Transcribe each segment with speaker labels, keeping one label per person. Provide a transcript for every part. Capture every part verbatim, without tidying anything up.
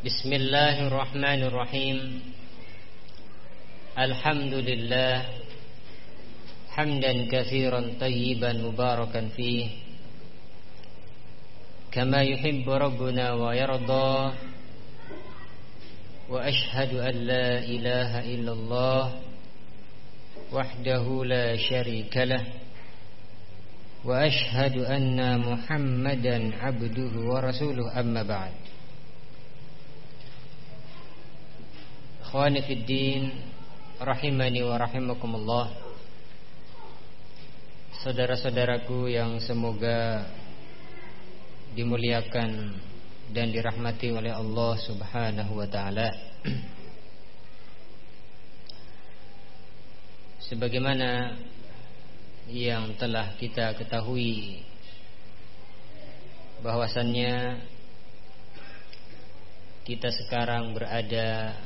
Speaker 1: Bismillahirrahmanirrahim. Alhamdulillah hamdan katsiran tayyiban mubarakan fih kama yuhibbu rabbuna wa yarda. Wa ashhadu an la ilaha illallah wahdahu la syarika lah. Wa ashhadu anna Muhammadan abduhu wa rasuluh, amma ba'd. Ikhwani fid din, rahimani wa rahimakumullah. Saudara-saudaraku yang semoga dimuliakan dan dirahmati oleh Allah Subhanahu wa taala. Sebagaimana yang telah kita ketahui bahwasannya kita sekarang berada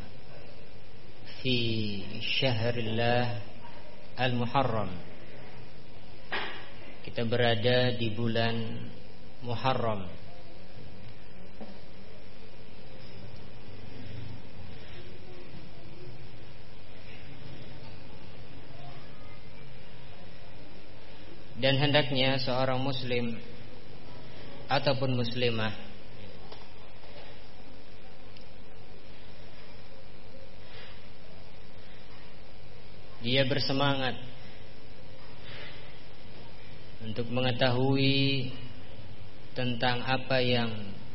Speaker 1: fi syahrillah al-Muharram. Kita berada di bulan Muharram. Dan hendaknya seorang muslim ataupun muslimah dia bersemangat untuk mengetahui tentang apa yang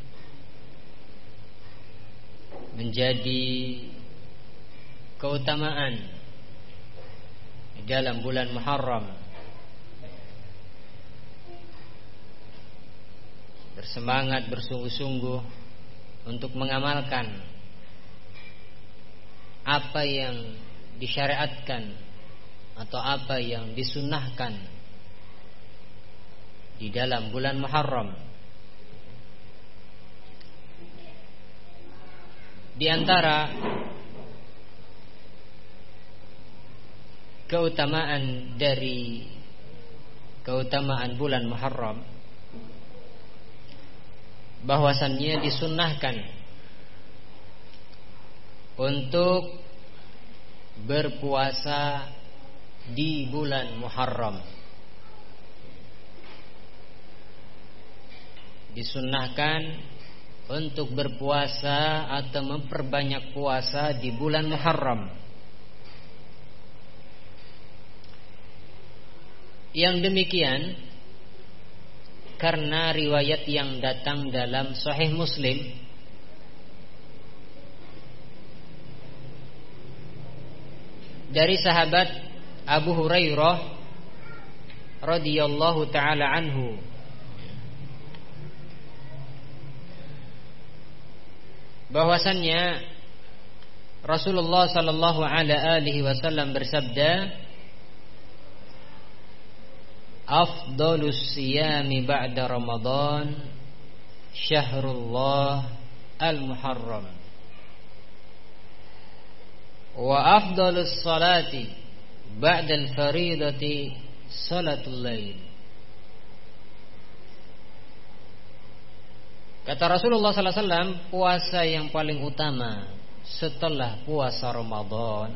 Speaker 1: menjadi keutamaan di dalam bulan Muharram. Bersemangat bersungguh-sungguh untuk mengamalkan apa yang disyariatkan atau apa yang disunnahkan di dalam bulan Muharram. Di antara keutamaan dari keutamaan bulan Muharram, bahwasannya disunnahkan untuk berpuasa di bulan Muharram. Disunnahkan untuk berpuasa atau memperbanyak puasa di bulan Muharram. Yang demikian karena riwayat yang datang dalam Sahih Muslim dari sahabat Abu Hurairah radhiyallahu taala anhu, bahwasannya Rasulullah sallallahu alaihi wasallam bersabda, afdalus siyami ba'da Ramadan syahrullah al-Muharram, wa afdalus salati ba'dal faridati salatul lail. Kata Rasulullah sallallahu alaihi wasallam, puasa yang paling utama setelah puasa Ramadan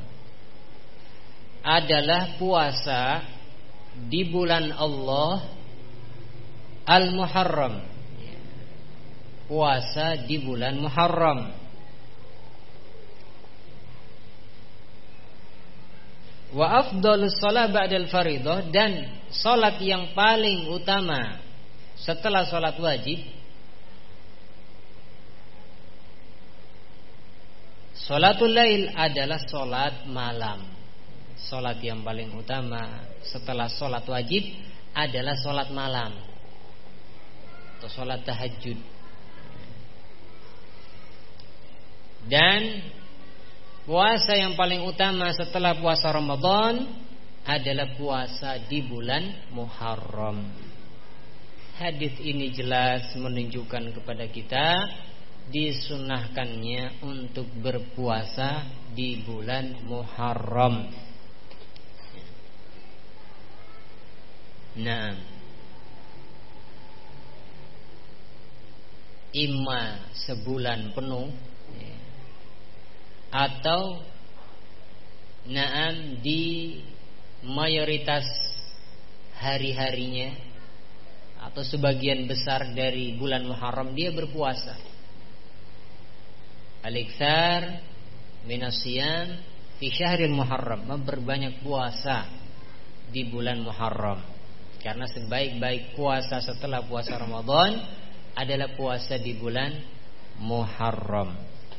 Speaker 1: adalah puasa di bulan Allah Al-Muharram. Puasa di bulan Muharram. Wa afdalus shalah ba'dal faridah, dan salat yang paling utama setelah salat wajib, salatul lail, adalah salat malam. Salat yang paling utama setelah salat wajib adalah salat malam atau salat tahajud. Dan puasa yang paling utama setelah puasa Ramadan adalah puasa di bulan Muharram. Hadis ini jelas menunjukkan kepada kita disunnahkannya untuk berpuasa di bulan Muharram. Nah, imma sebulan penuh atau naam di mayoritas hari-harinya atau sebagian besar dari bulan Muharram dia berpuasa. Al-iktsar minasyiyam fi syahril Muharram, memperbanyak puasa di bulan Muharram. Karena sebaik-baik puasa setelah puasa Ramadan adalah puasa di bulan Muharram.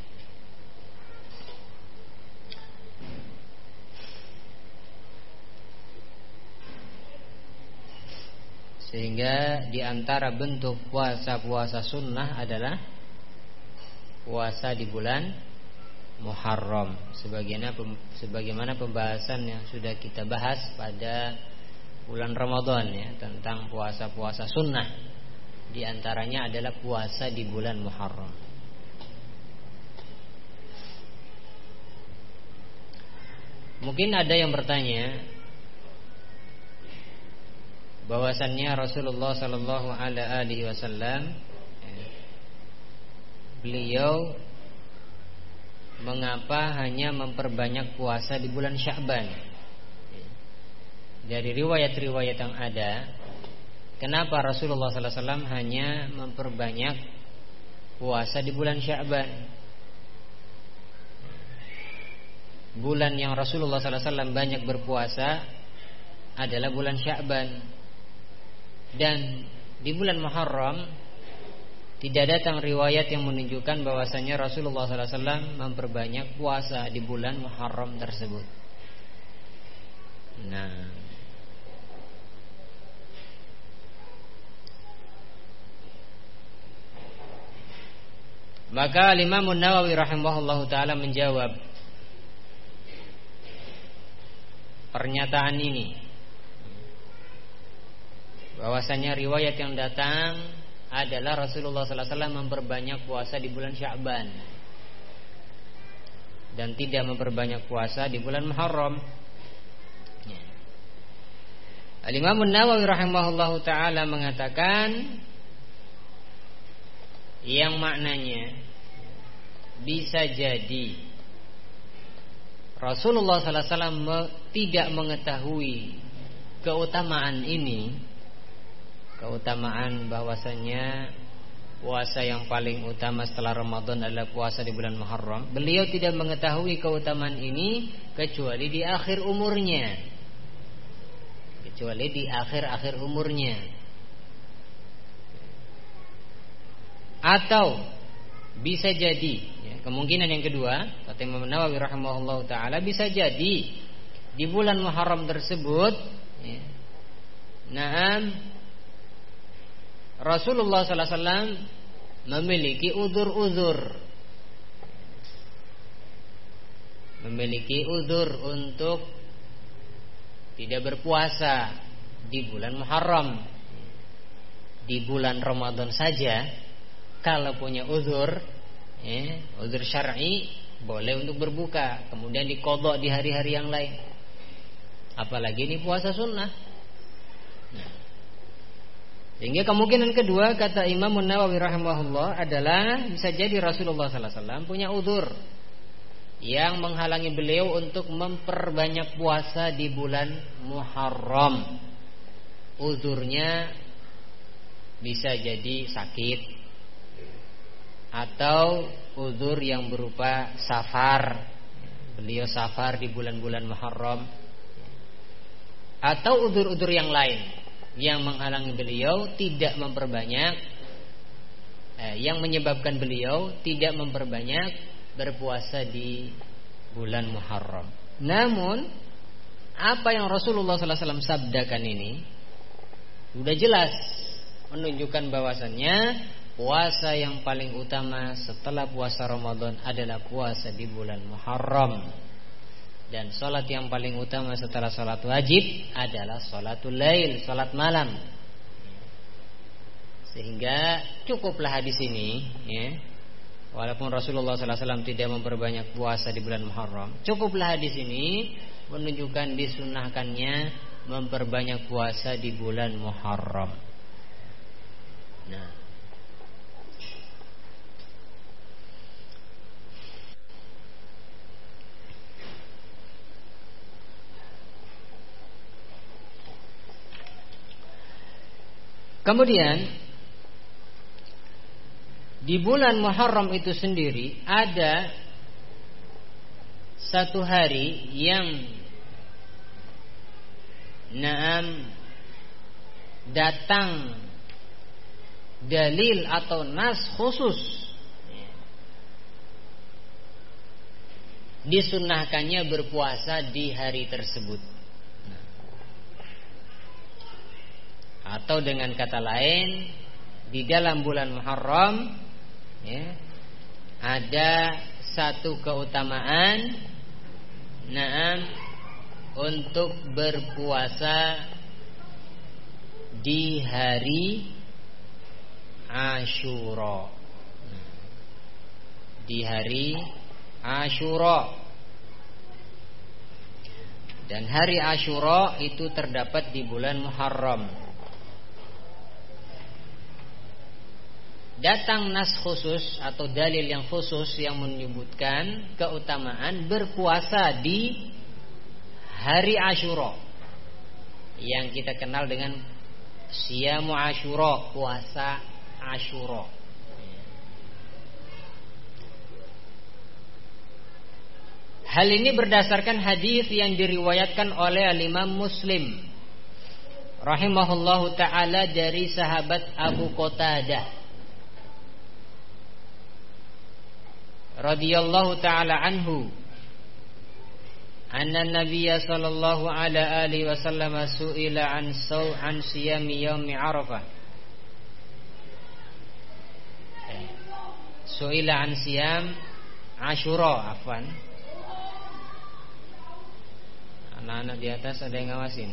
Speaker 1: Sehingga di antara bentuk puasa-puasa sunnah adalah puasa di bulan Muharram. Sebagaimana sebagaimana pembahasan yang sudah kita bahas pada bulan Ramadan ya, tentang puasa-puasa sunnah. Di antaranya adalah puasa di bulan Muharram. Mungkin ada yang bertanya bahwasannya Rasulullah sallallahu alaihi wasallam beliau mengapa hanya memperbanyak puasa di bulan Sya'ban? Dari riwayat-riwayat yang ada, kenapa Rasulullah sallallahu alaihi wasallam hanya memperbanyak puasa di bulan Sya'ban? Bulan yang Rasulullah sallallahu alaihi wasallam banyak berpuasa adalah bulan Sya'ban. Dan di bulan Muharram tidak datang riwayat yang menunjukkan bahwasanya Rasulullah sallallahu alaihi wasallam memperbanyak puasa di bulan Muharram tersebut. Nah, maka Imam Nawawi rahimahullahu taala menjawab pernyataan ini, bahwasanya riwayat yang datang adalah Rasulullah sallallahu alaihi wasallam memperbanyak puasa di bulan Sya'ban dan tidak memperbanyak puasa di bulan Muharram. Al-Imam Nawawi rahimahullahu taala mengatakan yang maknanya bisa jadi Rasulullah sallallahu alaihi wasallam tidak mengetahui keutamaan ini, keutamaan bahwasanya puasa yang paling utama setelah Ramadan adalah puasa di bulan Muharram. Beliau tidak mengetahui keutamaan ini kecuali di akhir umurnya, kecuali di akhir-akhir umurnya. Atau bisa jadi ya, kemungkinan yang kedua, kata Imam Nawawi rahimahullahu taala, bisa jadi di bulan Muharram tersebut ya, naam Rasulullah sallallahu alaihi wasallam memiliki uzur-uzur, memiliki uzur untuk tidak berpuasa di bulan Muharram. Di bulan Ramadan saja kalau punya uzur, ya, uzur syar'i boleh untuk berbuka, kemudian diqadha di hari-hari yang lain. Apalagi ini puasa sunnah. Nah, sehingga kemungkinan kedua kata Imam Nawawi rahimahullah adalah bisa jadi Rasulullah sallallahu alaihi wasallam punya uzur yang menghalangi beliau untuk memperbanyak puasa di bulan Muharram. Uzurnya bisa jadi sakit atau uzur yang berupa safar. Beliau safar di bulan-bulan Muharram, atau uzur-uzur yang lain yang menghalangi beliau tidak memperbanyak eh, yang menyebabkan beliau tidak memperbanyak berpuasa di bulan Muharram. Namun apa yang Rasulullah sallallahu alaihi wasallam sabdakan ini sudah jelas menunjukkan bahwasannya puasa yang paling utama setelah puasa Ramadan adalah puasa di bulan Muharram. Dan sholat yang paling utama setelah sholat wajib adalah sholatul lail, sholat malam. Sehingga cukuplah hadis ini ya. Walaupun Rasulullah sallallahu alaihi wasallam tidak memperbanyak puasa di bulan Muharram, cukuplah hadis ini menunjukkan disunahkannya memperbanyak puasa di bulan Muharram. Nah, Kemudian di bulan Muharram itu sendiri ada satu hari yang naam datang dalil atau nas khusus disunnahkannya berpuasa di hari tersebut. Atau dengan kata lain, di dalam bulan Muharram ya, ada satu keutamaan naam untuk berpuasa di hari Asyura. Di hari Asyura. Dan hari Asyura itu terdapat di bulan Muharram. Datang nas khusus atau dalil yang khusus yang menyebutkan keutamaan berpuasa di hari Asyura, yang kita kenal dengan Siyamu Asyura, puasa Asyura. Hal ini berdasarkan hadis yang diriwayatkan oleh Imam Muslim rahimahullahu taala dari sahabat Abu Qatadah radhiyallahu taala anhu, anna Nabiyya sallallahu ala alihi wasallam su'ila an saw an siyami yaumi Arafah. Su'ila an siyam Asyura, afwan. Anak-anak di atas ada yang ngawasin.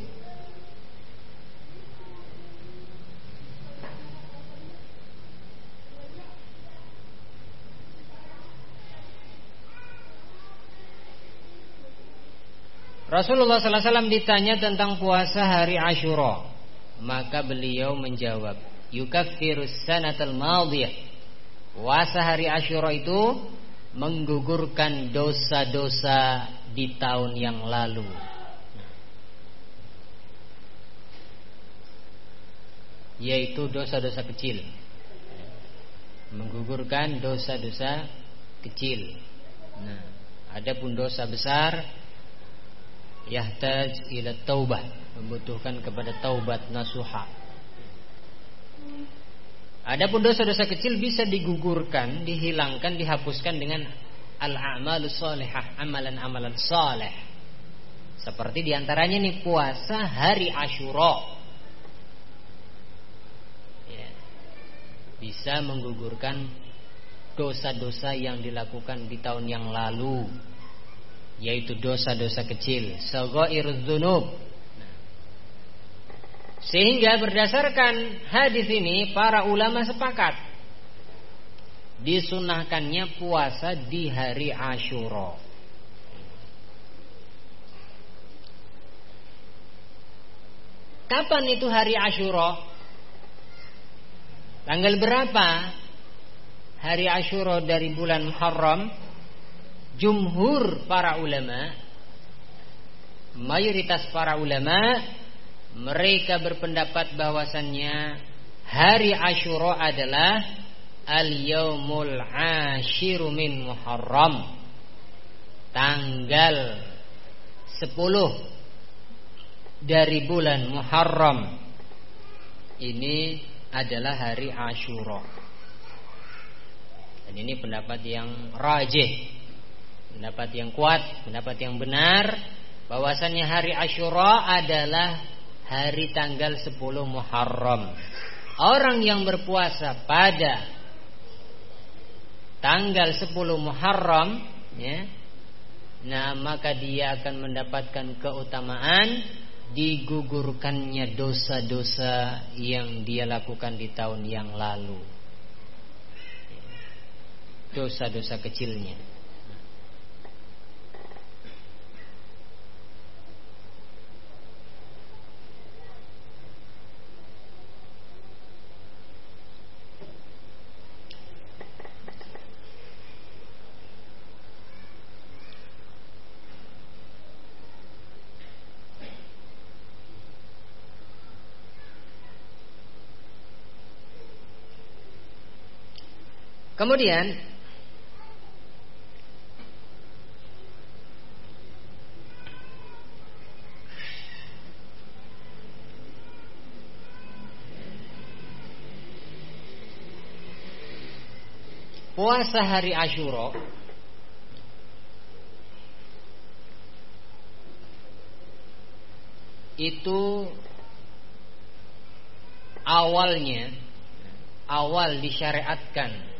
Speaker 1: Rasulullah sallallahu alaihi wasallam ditanya tentang puasa hari Asyura, maka beliau menjawab, yukaffirus sanatal madiyah. Puasa hari Asyura itu menggugurkan dosa-dosa di tahun yang lalu. Yaitu dosa-dosa kecil. Menggugurkan dosa-dosa kecil. Nah, adapun dosa besar yahtaj ila taubah, membutuhkan kepada taubat nasuha. Adapun dosa-dosa kecil bisa digugurkan, dihilangkan, dihapuskan dengan al-a'malus shalihah, amalan-amalan saleh. Seperti diantaranya nih puasa hari Asyura ya, bisa menggugurkan dosa-dosa yang dilakukan di tahun yang lalu, yaitu dosa-dosa kecil, saghairudz dzunub. Sehingga berdasarkan hadis ini para ulama sepakat disunahkannya puasa di hari Asyura. Kapan itu hari Asyura? Tanggal berapa hari Asyura dari bulan Muharram? Jumhur para ulama, mayoritas para ulama, mereka berpendapat bahwasannya hari Asyura adalah al-yaumul ashiru min Muharram, tanggal sepuluh dari bulan Muharram. Ini adalah hari Asyura. Dan ini pendapat yang rajih, pendapat yang kuat, pendapat yang benar, bahwasannya hari Asyura adalah hari tanggal sepuluh Muharram. Orang yang berpuasa pada tanggal sepuluh Muharram ya, nah maka dia akan mendapatkan keutamaan digugurkannya dosa-dosa yang dia lakukan di tahun yang lalu, dosa-dosa kecilnya. Kemudian puasa hari Asyura itu awalnya awal disyariatkan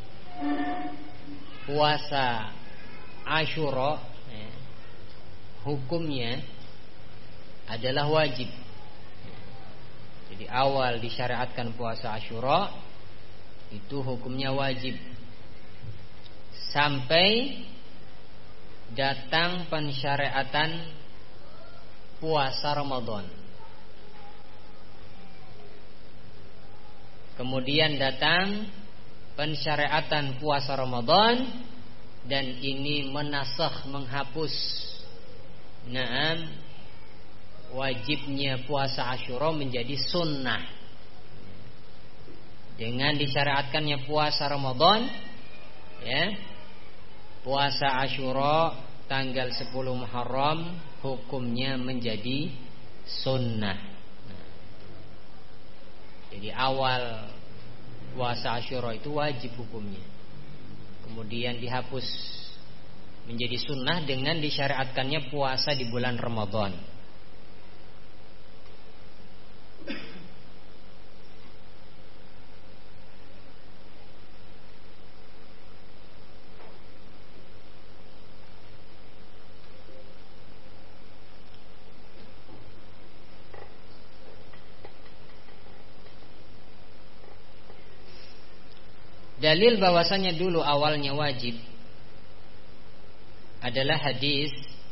Speaker 1: puasa Asyura ya, hukumnya adalah wajib. Jadi awal disyariatkan puasa Asyura itu hukumnya wajib sampai datang pensyariatan puasa Ramadan. Kemudian datang pensyariatan puasa Ramadan dan ini menasakh, menghapus na'am wajibnya puasa Asyura menjadi sunnah. Dengan disyariatkannya puasa Ramadan ya, puasa Asyura tanggal sepuluh Muharram hukumnya menjadi sunnah. Nah, jadi awal puasa Asyura itu wajib hukumnya, kemudian dihapus menjadi sunnah dengan disyariatkannya puasa di bulan Ramadan. Dalil bahwasanya dulu awalnya wajib adalah hadis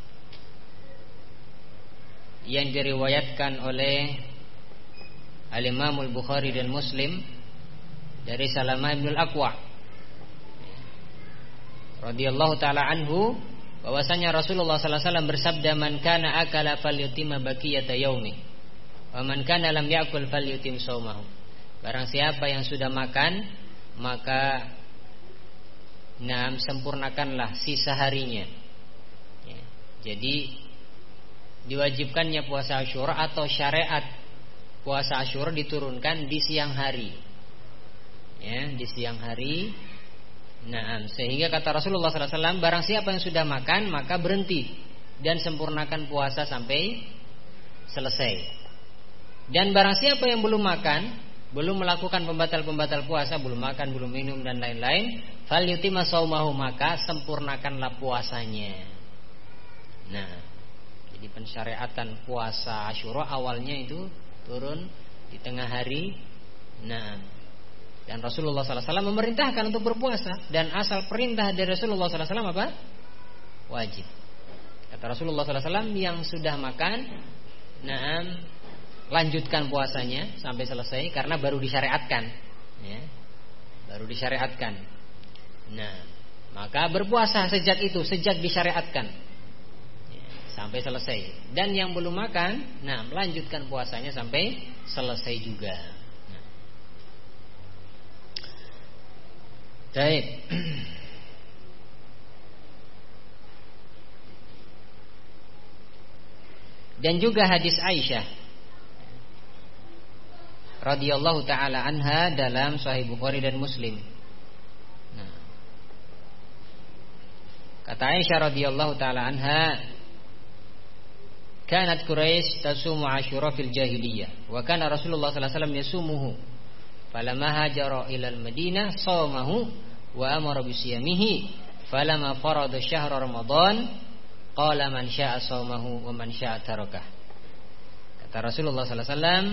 Speaker 1: yang diriwayatkan oleh Al-Imam Al-Bukhari dan Muslim dari Salamah bin Al-Aqwa radhiyallahu taala anhu, bahwasanya Rasulullah sallallahu alaihi wasallam bersabda, "Man kana akala falyutimma baqiyata yaumi, wa man kana lam yakul falyutim shaumahu." Barang siapa yang sudah makan, maka nah sempurnakanlah sisa harinya ya. Jadi diwajibkannya puasa Asyura atau syariat puasa Asyura diturunkan di siang hari ya, di siang hari. Nah, sehingga kata Rasulullah sallallahu alaihi wasallam, barang siapa yang sudah makan maka berhenti dan sempurnakan puasa sampai selesai. Dan barang siapa yang belum makan, belum melakukan pembatal-pembatal puasa, belum makan, belum minum dan lain-lain, falyutimma shaumahu, maka sempurnakanlah puasanya. Nah, jadi pensyariatan puasa Asyura awalnya itu turun di tengah hari. Nah, dan Rasulullah sallallahu alaihi wasallam memerintahkan untuk berpuasa, dan asal perintah dari Rasulullah sallallahu alaihi wasallam apa? Wajib. Kata Rasulullah sallallahu alaihi wasallam, yang sudah makan, nah, lanjutkan puasanya sampai selesai karena baru disyariatkan ya, baru disyariatkan. Nah, maka berpuasa sejak itu, sejak disyariatkan ya, sampai selesai. Dan yang belum makan, nah melanjutkan puasanya sampai selesai juga. Nah. Baik. Dan juga hadis Aisyah radhiyallahu taala anha dalam Sahih Bukhari dan Muslim. Nah, kata Aisyah radhiyallahu taala anha, "Kanat Quraisy tasumu Asyura fil jahiliyah, wa kana Rasulullah sallallahu alaihi wasallam yasumuhu. Falamma hajara ila al-Madinah shawmahu wa amara bi siyamihi. Falamma farada syahra Ramadan, qala man syaa'a shawmahu wa man syaa'a tarakah." Kata Rasulullah sallallahu alaihi wasallam,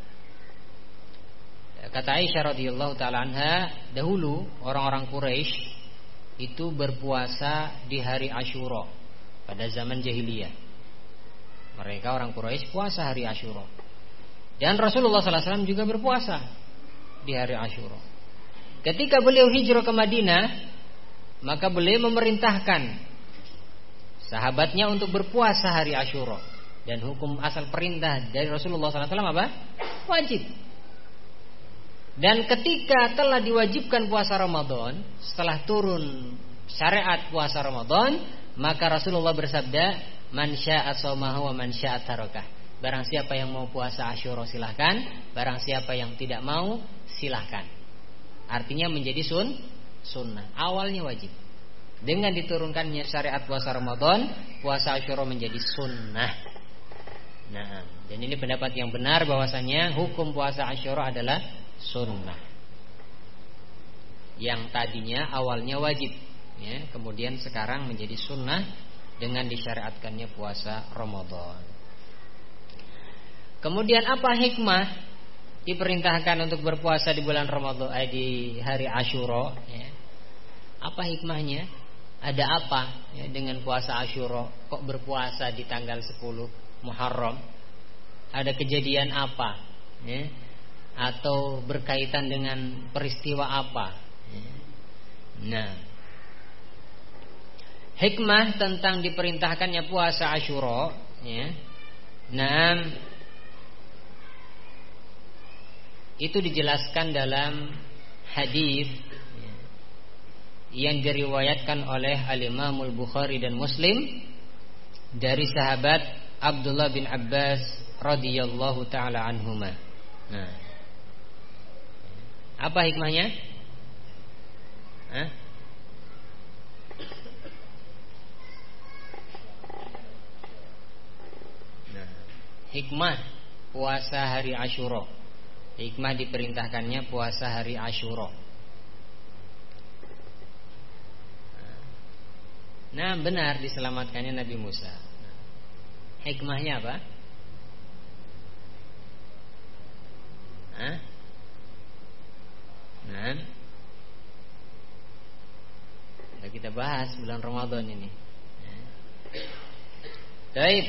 Speaker 1: kata Aisyah radhiyallahu taala anha, dahulu orang-orang Quraisy itu berpuasa di hari Asyura pada zaman jahiliyah. Mereka orang Quraisy puasa hari Asyura. Dan Rasulullah sallallahu alaihi wasallam juga berpuasa di hari Asyura. Ketika beliau hijrah ke Madinah, maka beliau memerintahkan sahabatnya untuk berpuasa hari Asyura. Dan hukum asal perintah dari Rasulullah sallallahu alaihi wasallam apa? Wajib. Dan ketika telah diwajibkan puasa Ramadan, setelah turun syariat puasa Ramadan, maka Rasulullah bersabda, "Man syaa'a shaumahu wa man syaa'a tarakah." Barang siapa yang mau puasa Asyura silahkan, barang siapa yang tidak mau silahkan. Artinya menjadi sun sunnah. Awalnya wajib. Dengan diturunkannya syariat puasa Ramadan, puasa Asyura menjadi sunnah. Nah, dan ini pendapat yang benar bahwasanya hukum puasa Asyura adalah sunnah. Yang tadinya awalnya wajib, ya, kemudian sekarang menjadi sunnah dengan disyariatkannya puasa Ramadan. Kemudian apa hikmah diperintahkan untuk berpuasa di bulan Ramadan, eh, di hari Asyura, ya? Apa hikmahnya? Ada apa, ya, dengan puasa Asyura? Kok berpuasa di tanggal sepuluh Muharram? Ada kejadian apa, ya? Atau berkaitan dengan peristiwa apa, ya? Nah, hikmah tentang diperintahkannya puasa Asyura, ya, nah, itu dijelaskan dalam hadis, ya, yang diriwayatkan oleh Al-Imam Al-Bukhari dan Muslim dari sahabat Abdullah bin Abbas radhiyallahu taala anhuma. Nah, apa hikmahnya? Hah? Nah, hikmah puasa hari Asyura. Hikmah diperintahkannya puasa hari Asyura. Nah, benar diselamatkannya Nabi Musa. Hikmahnya apa? Hah? Nah, nah, kita bahas bulan Ramadan ini. Baik.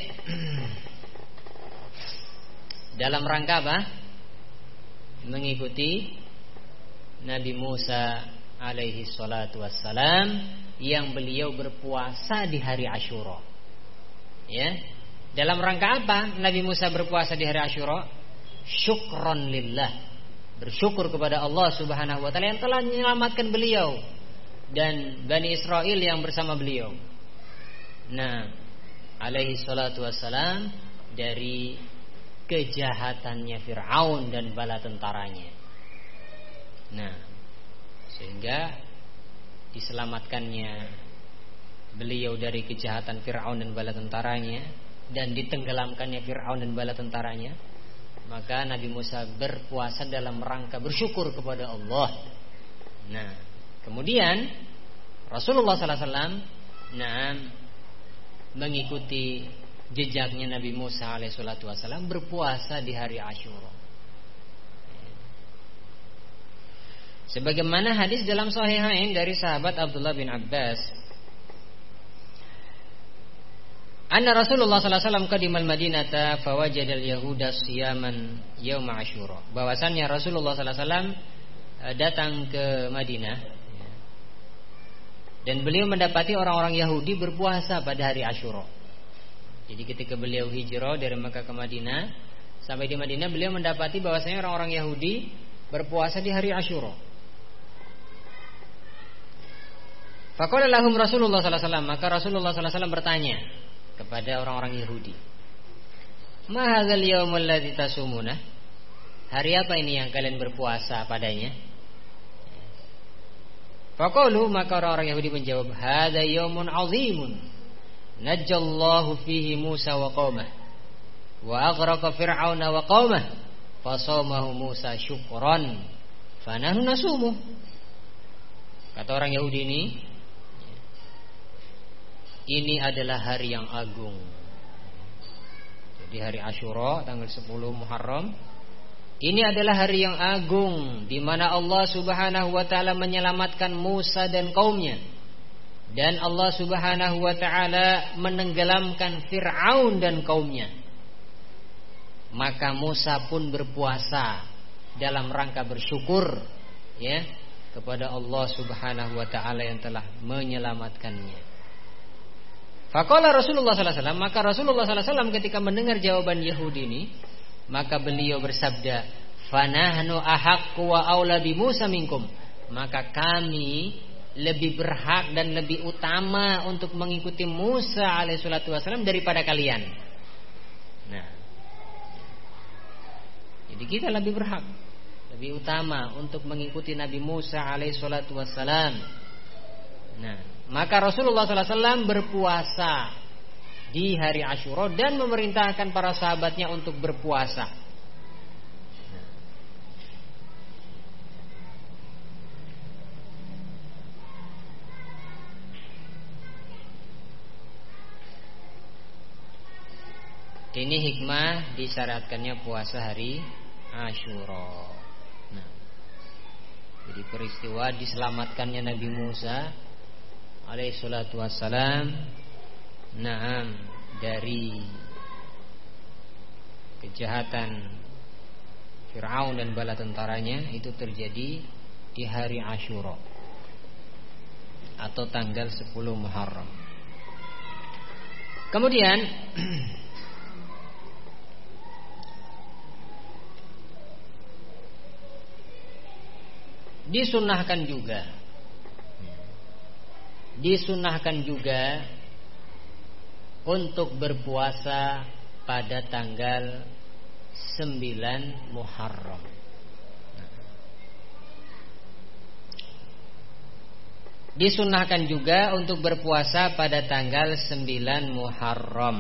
Speaker 1: Dalam rangka apa? Mengikuti Nabi Musa alaihi salatu wassalam yang beliau berpuasa di hari Asyura. Ya. Dalam rangka apa Nabi Musa berpuasa di hari Asyura? Syukron lillah. Bersyukur kepada Allah Subhanahu wa taala yang telah menyelamatkan beliau dan Bani Israel yang bersama beliau. Nah, alaihi salatu wassalam dari kejahatannya Fir'aun dan bala tentaranya. Nah, sehingga diselamatkannya beliau dari kejahatan Fir'aun dan bala tentaranya dan ditenggelamkannya Fir'aun dan bala tentaranya, maka Nabi Musa berpuasa dalam rangka bersyukur kepada Allah. Nah, kemudian Rasulullah sallallahu alaihi wasallam nah, mengikuti jejaknya Nabi Musa alaihi salatu wasallam berpuasa di hari Asyura. Sebagaimana hadis dalam Sahihain dari sahabat Abdullah bin Abbas, anna Rasulullah sallallahu alaihi wasallam qadimal Madinata fawajada al-yahuda siyaman yaum Asyura. Bahwasannya Rasulullah sallallahu alaihi wasallam datang ke Madinah dan beliau mendapati orang-orang Yahudi berpuasa pada hari Asyura. Jadi ketika beliau hijrah dari Mekah ke Madinah, sampai di Madinah beliau mendapati bahwasanya orang-orang Yahudi berpuasa di hari Asyura. Faqala lahum Rasulullah sallallahu alaihi wasallam, maka Rasulullah sallallahu alaihi wasallam bertanya kepada orang-orang Yahudi, "Ma hadzal yaumul ladzi tasumuna?" Hari apa ini yang kalian berpuasa padanya? Faqalu, maka orang-orang Yahudi menjawab, "Hadza yaumun 'azimun. Najjallahu fihi Musa wa qaumah wa aghraqa fir'auna wa qaumah fasamahu Musa syukran fanahnu nasumu." Kata orang Yahudi ini, ini adalah hari yang agung. Jadi hari Asyura tanggal sepuluh Muharram, ini adalah hari yang agung di mana Allah Subhanahu wa taala menyelamatkan Musa dan kaumnya. Dan Allah Subhanahu wa taala menenggelamkan Fir'aun dan kaumnya. Maka Musa pun berpuasa dalam rangka bersyukur, ya, kepada Allah Subhanahu wa taala yang telah menyelamatkannya. Faqala Rasulullah sallallahu alaihi wasallam, maka Rasulullah sallallahu alaihi wasallam ketika mendengar jawaban Yahudi ini, maka beliau bersabda, fanahnu ahaqqu wa aula bi Musa minkum, maka kami lebih berhak dan lebih utama untuk mengikuti Musa alaihi salatu wasallam daripada kalian. Nah, jadi kita lebih berhak, lebih utama untuk mengikuti Nabi Musa alaihi salatu wasallam. Nah, maka Rasulullah sallallahu alaihi wasallam berpuasa di hari Asyura dan memerintahkan para sahabatnya untuk berpuasa. Ini hikmah disyariatkannya puasa hari Asyura. Nah, jadi peristiwa diselamatkannya Nabi Musa alaihi salatu wassalam, naam, dari kejahatan Fir'aun dan bala tentaranya, itu terjadi di hari Asyura atau tanggal sepuluh Muharram. Kemudian Disunahkan juga Disunahkan juga untuk berpuasa pada tanggal sembilan Muharram. Disunahkan juga untuk berpuasa pada tanggal sembilan Muharram.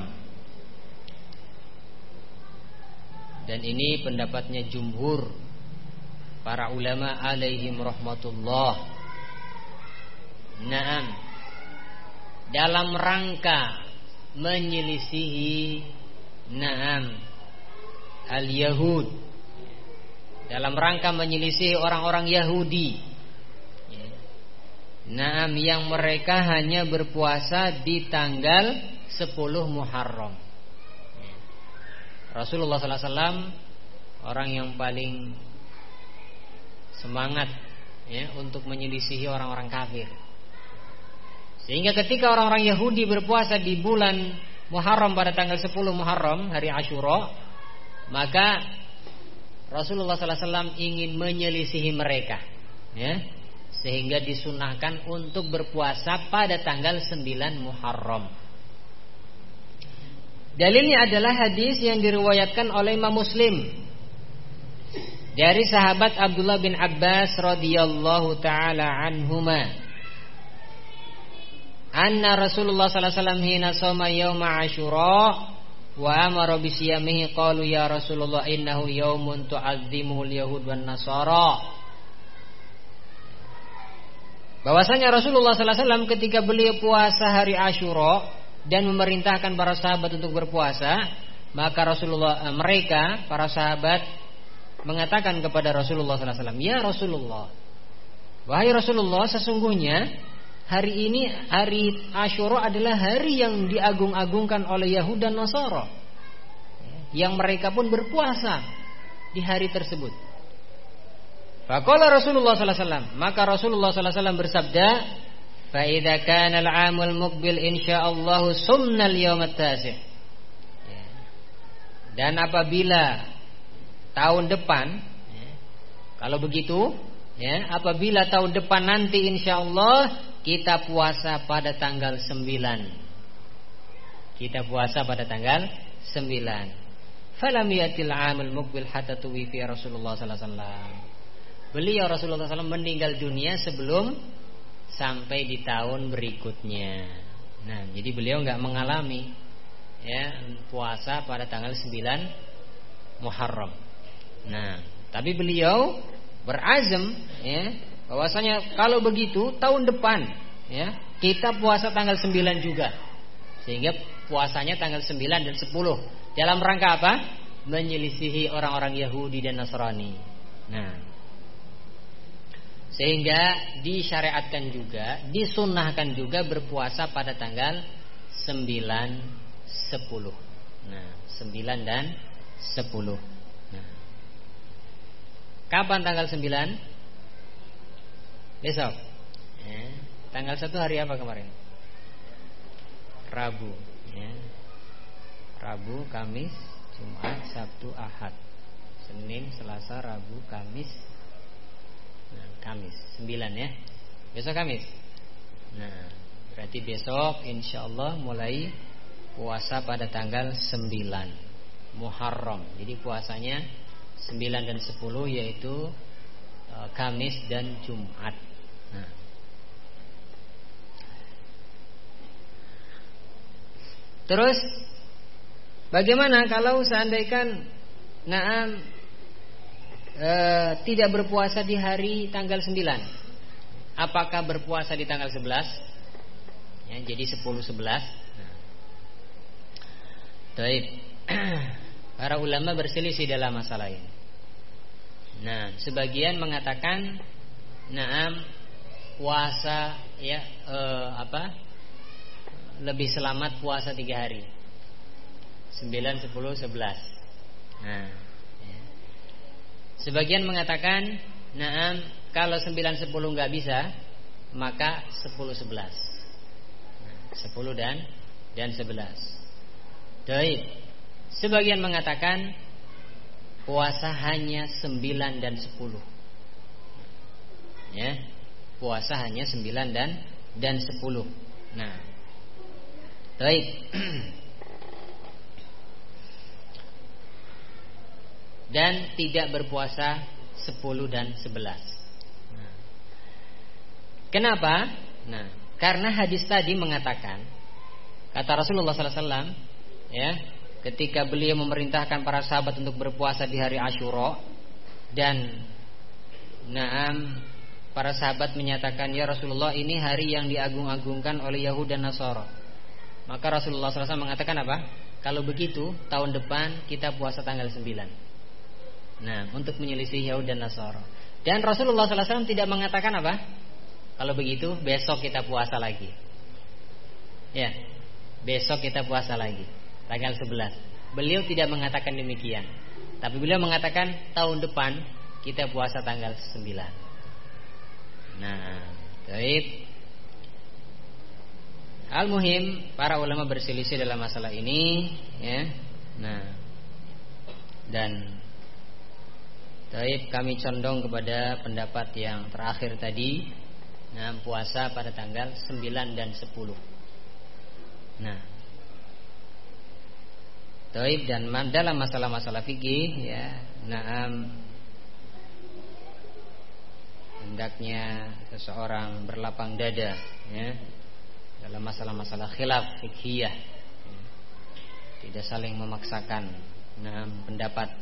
Speaker 1: Dan ini pendapatnya jumhur para ulama alaihim rahmatullah. Naam, dalam rangka menyelisihi naam al-Yahud, dalam rangka menyelisihi orang-orang Yahudi, naam, yang mereka hanya berpuasa di tanggal sepuluh Muharram. Rasulullah sallallahu alaihi wasallam orang yang paling semangat ya untuk menyelisihi orang-orang kafir. Sehingga ketika orang-orang Yahudi berpuasa di bulan Muharram pada tanggal sepuluh Muharram, hari Asyura, maka Rasulullah sallallahu alaihi wasallam ingin menyelisihi mereka, ya, sehingga disunahkan untuk berpuasa pada tanggal sembilan Muharram. Dalilnya adalah hadis yang diriwayatkan oleh Imam Muslim dari sahabat Abdullah bin Abbas radhiyallahu taala anhuma, anna Rasulullah sallallahu alaihi wasallam hina shoma yauma Asyura wa amara bi siyamihi qalu ya Rasulullah innahu yaumun tu'azzimuhu al-yahud wan nasara. Bahwasanya Rasulullah sallallahu alaihi wasallam ketika beliau puasa hari Asyura dan memerintahkan para sahabat untuk berpuasa, maka Rasulullah mereka para sahabat mengatakan kepada Rasulullah sallallahu alaihi wasallam, ya Rasulullah, wahai Rasulullah, sesungguhnya hari ini, hari Asyura adalah hari yang diagung-agungkan oleh Yahud dan Nasara, yang mereka pun berpuasa di hari tersebut. Faqala Rasulullah sallallahu alaihi wasallam, maka Rasulullah sallallahu alaihi wasallam bersabda, fa idza kana al-'amul muqbil insyaallah sumnal yawmat tasi'. Dan apabila tahun depan, ya, kalau begitu, ya, apabila tahun depan nanti insyaallah kita puasa pada tanggal sembilan. Kita puasa pada tanggal sembilan. Falam yatil 'amul muqbil hatta tuwfi Rasulullah sallallahu alaihi wasallam. Beliau Rasulullah sallallahu alaihi wasallam meninggal dunia sebelum sampai di tahun berikutnya. Nah, jadi beliau enggak mengalami ya puasa pada tanggal sembilan Muharram. Nah, tapi beliau berazam ya bahwasanya kalau begitu tahun depan ya kita puasa tanggal sembilan juga. Sehingga puasanya tanggal sembilan dan sepuluh dalam rangka apa? Menyelisihi orang-orang Yahudi dan Nasrani. Nah, sehingga disyariatkan juga, disunnahkan juga berpuasa pada tanggal sembilan, sepuluh. Nah, sembilan dan sepuluh. Nah, kapan tanggal sembilan? Besok. Ya. Tanggal satu hari apa kemarin? Rabu. Ya. Rabu, Kamis, Jumat, Sabtu, Ahad. Senin, Selasa, Rabu, Kamis. Nah, Kamis sembilan ya. Besok Kamis. Nah, berarti besok insyaallah mulai puasa pada tanggal sembilan Muharram. Jadi puasanya sembilan dan sepuluh yaitu uh, Kamis dan Jumat. Nah. Terus bagaimana kalau seandainya Naam e, tidak berpuasa di hari tanggal sembilan? Apakah berpuasa di tanggal sebelas? Ya, jadi sepuluh sebelas. Nah. Baik. Para ulama berselisih dalam masalah ini. Nah, sebagian mengatakan naam puasa ya e, apa? Lebih selamat puasa tiga hari. sembilan, sepuluh, sebelas. Nah, ya. Sebagian mengatakan, naam, kalau sembilan sepuluh nggak bisa, maka sepuluh sebelas. Nah, sepuluh dan dan sebelas. Baik. Sebagian mengatakan puasa hanya sembilan dan sepuluh. Ya, puasa hanya sembilan dan dan sepuluh. Nah, baik. Dan tidak berpuasa sepuluh dan sebelas. Nah. Kenapa? Nah, karena hadis tadi mengatakan, kata Rasulullah sallallahu alaihi wasallam, ya, ketika beliau memerintahkan para sahabat untuk berpuasa di hari Asyura, dan naam para sahabat menyatakan, ya Rasulullah, ini hari yang diagung-agungkan oleh Yahudi dan Nasara. Maka Rasulullah sallallahu alaihi wasallam mengatakan apa? Kalau begitu tahun depan kita puasa tanggal sembilan. Nah, untuk menyelisih Yahudi dan Nasara. Dan Rasulullah sallallahu alaihi wasallam tidak mengatakan apa? Kalau begitu besok kita puasa lagi. Ya, besok kita puasa lagi tanggal sebelas. Beliau tidak mengatakan demikian. Tapi beliau mengatakan tahun depan kita puasa tanggal sembilan. Nah, baik. Al-muhim, para ulama berselisih dalam masalah ini, ya. Nah, dan baik, kami condong kepada pendapat yang terakhir tadi. Nah, puasa pada tanggal sembilan dan sepuluh. Nah, baik, dan dalam masalah-masalah fikih, ya, naam, hendaknya seseorang berlapang dada, ya, dalam masalah-masalah khilaf fikhiyah, ya, tidak saling memaksakan naam pendapat.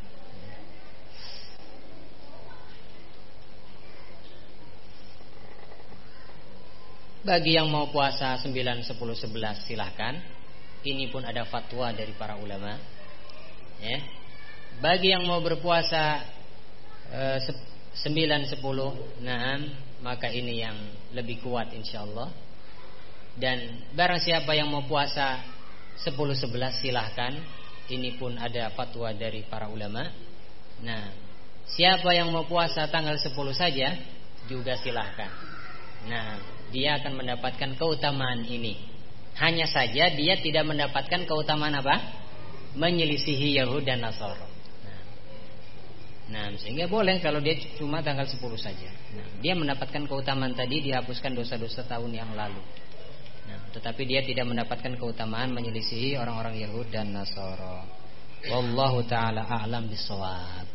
Speaker 1: Bagi yang mau puasa sembilan, sepuluh, sebelas silahkan. Ini pun ada fatwa dari para ulama, ya. Bagi yang mau berpuasa e, sembilan, sepuluh, naam, maka ini yang lebih kuat insyaallah. Dan barang siapa yang mau puasa sepuluh, sebelas silahkan. Ini pun ada fatwa dari para ulama. Nah, siapa yang mau puasa tanggal sepuluh saja juga silahkan. Nah, dia akan mendapatkan keutamaan ini. Hanya saja dia tidak mendapatkan keutamaan apa? Menyelisihi Yahudi dan Nasara. Nah, nah, sehingga boleh kalau dia cuma tanggal sepuluh saja. Nah, dia mendapatkan keutamaan tadi, dihapuskan dosa-dosa tahun yang lalu. Nah, tetapi dia tidak mendapatkan keutamaan menyelisihi orang-orang Yahudi dan Nasara. Wallahu taala a'lam bishawab.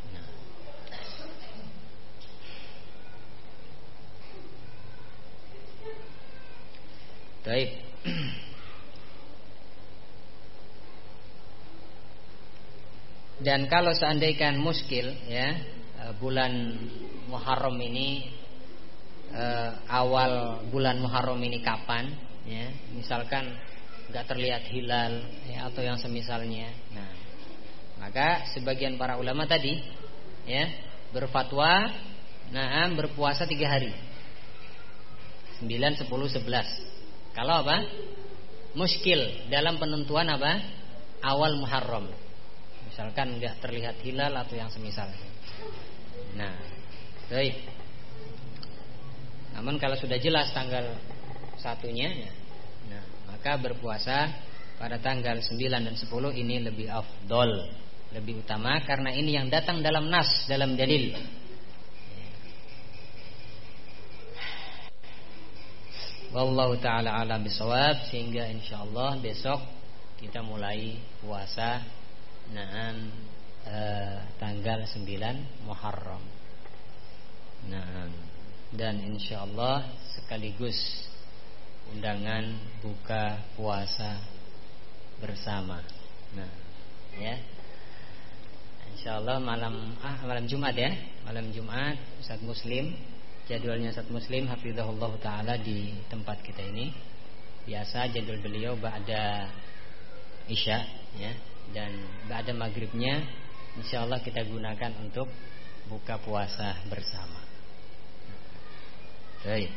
Speaker 1: Baik. Dan kalau seandainya muskil, ya, bulan Muharram ini, eh, awal bulan Muharram ini kapan, ya, misalkan nggak terlihat hilal, ya, atau yang semisalnya. Nah, maka sebagian para ulama tadi, ya, berfatwa, nah, berpuasa tiga hari, sembilan, sepuluh, sebelas. Kalau apa? Muskil dalam penentuan apa? Awal Muharram. Misalkan enggak terlihat hilal atau yang semisalnya. Nah, baik. Namun kalau sudah jelas tanggal satunya, ya, nah, maka berpuasa pada tanggal sembilan dan sepuluh ini lebih afdol. lebih utama karena ini yang datang dalam nas, dalam dalil. Wallahu taala alam bisawab, sehingga insyaallah besok kita mulai puasa na'am eh, tanggal sembilan Muharram. Nah, dan insyaallah sekaligus undangan buka puasa bersama. Nah, ya. Insyaallah malam ah malam Jumat ya. Malam Jumat Ustaz Muslim, jadwalnya Ustaz Muslim hafizahullah taala di tempat kita ini. Biasa jadwal beliau ba'da Isya ya, dan ba'da maghribnya insyaallah kita gunakan untuk buka puasa bersama. Baik.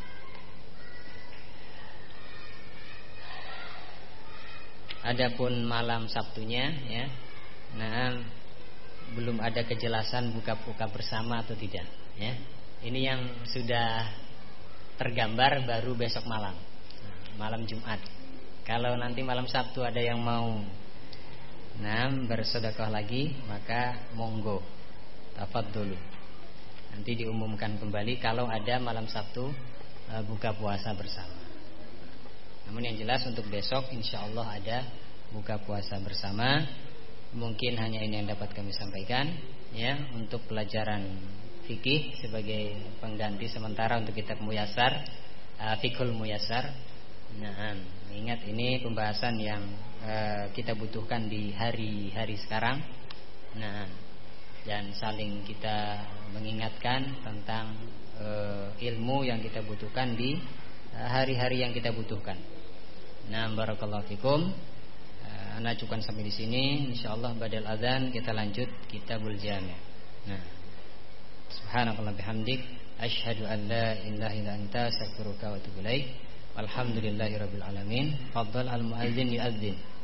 Speaker 1: Adapun malam Sabtunya ya, nah belum ada kejelasan buka-buka bersama atau tidak ya. Ini yang sudah tergambar baru besok malam, nah, malam Jumat. Kalau nanti malam Sabtu ada yang mau nah bersedekah lagi, maka monggo tafadholu. Nanti diumumkan kembali kalau ada malam Sabtu uh, buka puasa bersama. Namun yang jelas untuk besok insyaallah ada buka puasa bersama. Mungkin hanya ini yang dapat kami sampaikan ya, untuk pelajaran fikih sebagai pengganti sementara untuk kitab Muyassar, uh, Fiqhul Muyassar. Nah, ingat ini pembahasan yang uh, kita butuhkan di hari-hari sekarang. Nah, dan saling kita mengingatkan tentang uh, ilmu yang kita butuhkan di uh, hari-hari yang kita butuhkan. Nah, barakallahu fikum. Uh, Ana cukup sampai di sini. Insyaallah badal adzan kita lanjut Kitabul Jami'. Nah, subhanakallah bihamdik asyhadu an la ilaha illa anta astaghfiruka wa atubu ilaik. Walhamdulillahirabbil alamin. Fadhal al muadzin yu'adzin.